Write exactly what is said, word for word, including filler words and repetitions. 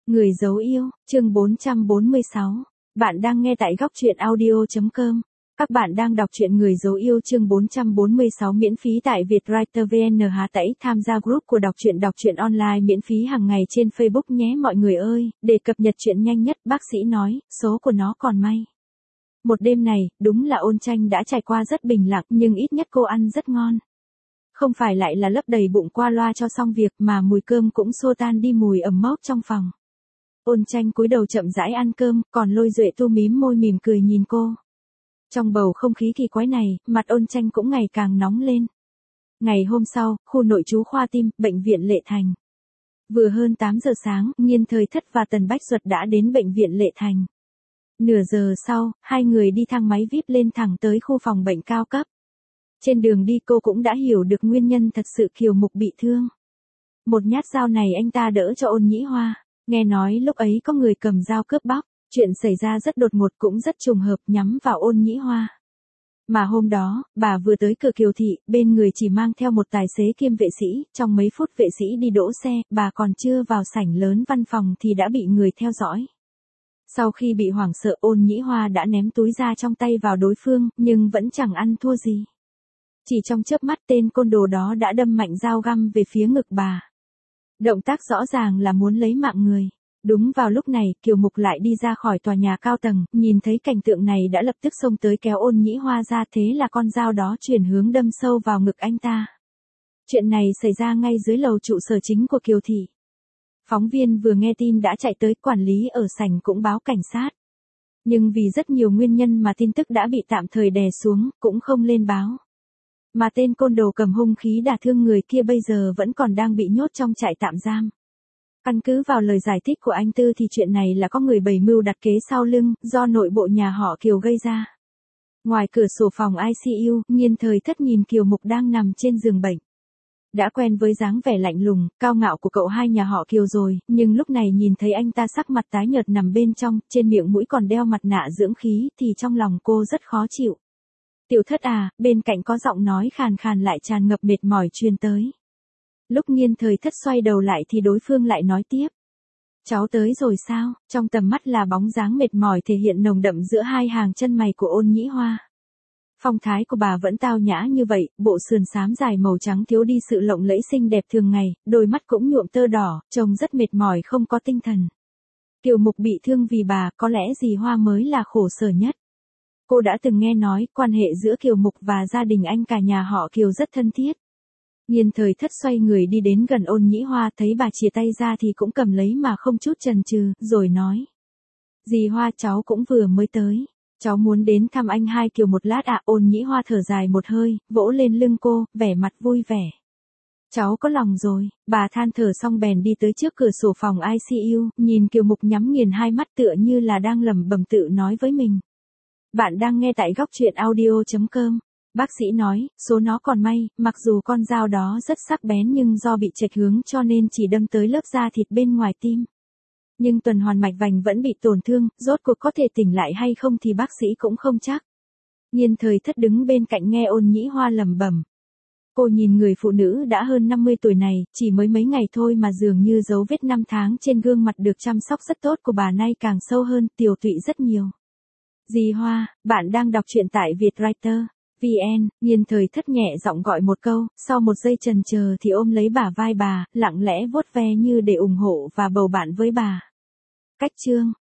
Người dấu yêu, chương bốn trăm bốn mươi sáu. Bạn đang nghe tại góc truyện audio chấm com. Các bạn đang đọc truyện Người dấu yêu chương bốn trăm bốn mươi sáu miễn phí tại Vietwriter vê en hát tẩy tham gia group của đọc truyện đọc truyện online miễn phí hàng ngày trên Facebook nhé mọi người ơi, để cập nhật chuyện nhanh nhất bác sĩ nói, số của nó còn may. Một đêm này, đúng là Ôn Tranh đã trải qua rất bình lặng nhưng ít nhất cô ăn rất ngon. Không phải lại là lấp đầy bụng qua loa cho xong việc mà mùi cơm cũng xua tan đi mùi ẩm mốc trong phòng. Ôn Tranh cúi đầu chậm rãi ăn cơm, còn Lôi Duệ tu mím môi mỉm cười nhìn cô. Trong bầu không khí kỳ quái này, mặt Ôn Tranh cũng ngày càng nóng lên. Ngày hôm sau, khu nội trú khoa tim, bệnh viện Lệ Thành. Vừa hơn tám giờ sáng, Nhiên Thời Thất và Tần Bách Duật đã đến bệnh viện Lệ Thành. Nửa giờ sau, hai người đi thang máy vi ai pi lên thẳng tới khu phòng bệnh cao cấp. Trên đường đi cô cũng đã hiểu được nguyên nhân thật sự Kiều Mục bị thương. Một nhát dao này anh ta đỡ cho Ôn Nhĩ Hoa. Nghe nói lúc ấy có người cầm dao cướp bóc, chuyện xảy ra rất đột ngột cũng rất trùng hợp nhắm vào Ôn Nhĩ Hoa. Mà hôm đó, bà vừa tới cửa Kiều thị, bên người chỉ mang theo một tài xế kiêm vệ sĩ, trong mấy phút vệ sĩ đi đỗ xe, bà còn chưa vào sảnh lớn văn phòng thì đã bị người theo dõi. Sau khi bị hoảng sợ Ôn Nhĩ Hoa đã ném túi ra trong tay vào đối phương, nhưng vẫn chẳng ăn thua gì. Chỉ trong chớp mắt tên côn đồ đó đã đâm mạnh dao găm về phía ngực bà. Động tác rõ ràng là muốn lấy mạng người. Đúng vào lúc này, Kiều Mục lại đi ra khỏi tòa nhà cao tầng, nhìn thấy cảnh tượng này đã lập tức xông tới kéo Ôn Nhĩ Hoa ra, thế là con dao đó chuyển hướng đâm sâu vào ngực anh ta. Chuyện này xảy ra ngay dưới lầu trụ sở chính của Kiều thị. Phóng viên vừa nghe tin đã chạy tới, quản lý ở sảnh cũng báo cảnh sát. Nhưng vì rất nhiều nguyên nhân mà tin tức đã bị tạm thời đè xuống, cũng không lên báo. Mà tên côn đồ cầm hung khí đả thương người kia bây giờ vẫn còn đang bị nhốt trong trại tạm giam. Căn cứ vào lời giải thích của anh Tư thì chuyện này là có người bày mưu đặt kế sau lưng, do nội bộ nhà họ Kiều gây ra. Ngoài cửa sổ phòng i xê u, Nhiên Thời Thất nhìn Kiều Mục đang nằm trên giường bệnh. Đã quen với dáng vẻ lạnh lùng, cao ngạo của cậu hai nhà họ Kiều rồi, nhưng lúc này nhìn thấy anh ta sắc mặt tái nhợt nằm bên trong, trên miệng mũi còn đeo mặt nạ dưỡng khí thì trong lòng cô rất khó chịu. Tiểu Thất à, bên cạnh có giọng nói khàn khàn lại tràn ngập mệt mỏi truyền tới. Lúc Nhiên Thời Thất xoay đầu lại thì đối phương lại nói tiếp. Cháu tới rồi sao? Trong tầm mắt là bóng dáng mệt mỏi thể hiện nồng đậm giữa hai hàng chân mày của Ôn Nhĩ Hoa. Phong thái của bà vẫn tao nhã như vậy, bộ sườn xám dài màu trắng thiếu đi sự lộng lẫy xinh đẹp thường ngày, đôi mắt cũng nhuộm tơ đỏ, trông rất mệt mỏi không có tinh thần. Kiều Mục bị thương vì bà, có lẽ dì Hoa mới là khổ sở nhất. Cô đã từng nghe nói, quan hệ giữa Kiều Mục và gia đình anh cả nhà họ Kiều rất thân thiết. Nhiên Thời Thất xoay người đi đến gần Ôn Nhĩ Hoa, thấy bà chìa tay ra thì cũng cầm lấy mà không chút chần chừ, rồi nói. Dì Hoa, cháu cũng vừa mới tới. Cháu muốn đến thăm anh hai Kiều một lát ạ. Ôn Nhĩ Hoa thở dài một hơi, vỗ lên lưng cô, vẻ mặt vui vẻ. Cháu có lòng rồi. Bà than thở xong bèn đi tới trước cửa sổ phòng i xê u, nhìn Kiều Mục nhắm nghiền hai mắt tựa như là đang lẩm bẩm tự nói với mình. Bạn đang nghe tại góc truyện audio chấm com. Bác sĩ nói, số nó còn may, mặc dù con dao đó rất sắc bén nhưng do bị chệch hướng cho nên chỉ đâm tới lớp da thịt bên ngoài tim. Nhưng tuần hoàn mạch vành vẫn bị tổn thương, rốt cuộc có thể tỉnh lại hay không thì bác sĩ cũng không chắc. Nhiên Thời Thất đứng bên cạnh nghe Ôn Nhĩ Hoa lẩm bẩm. Cô nhìn người phụ nữ đã hơn năm mươi tuổi này, chỉ mới mấy ngày thôi mà dường như dấu vết năm tháng trên gương mặt được chăm sóc rất tốt của bà nay càng sâu hơn, tiều tụy rất nhiều. Dì Hoa, bạn đang đọc truyện tại Vietwriter vê en, Nhiên Thời Thất nhẹ giọng gọi một câu, sau một giây chần chờ thì ôm lấy bả vai bà, lặng lẽ vuốt ve như để ủng hộ và bầu bạn với bà. Cách chương